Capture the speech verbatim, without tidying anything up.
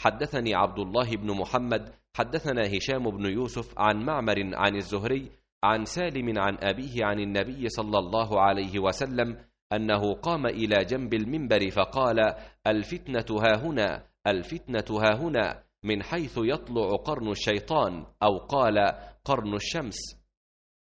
حدثني عبد الله بن محمد حدثنا هشام بن يوسف عن معمر عن الزهري عن سالم عن أبيه عن النبي صلى الله عليه وسلم أنه قام إلى جنب المنبر فقال: الفتنة هاهنا، الفتنة هاهنا، من حيث يطلع قرن الشيطان، أو قال قرن الشمس.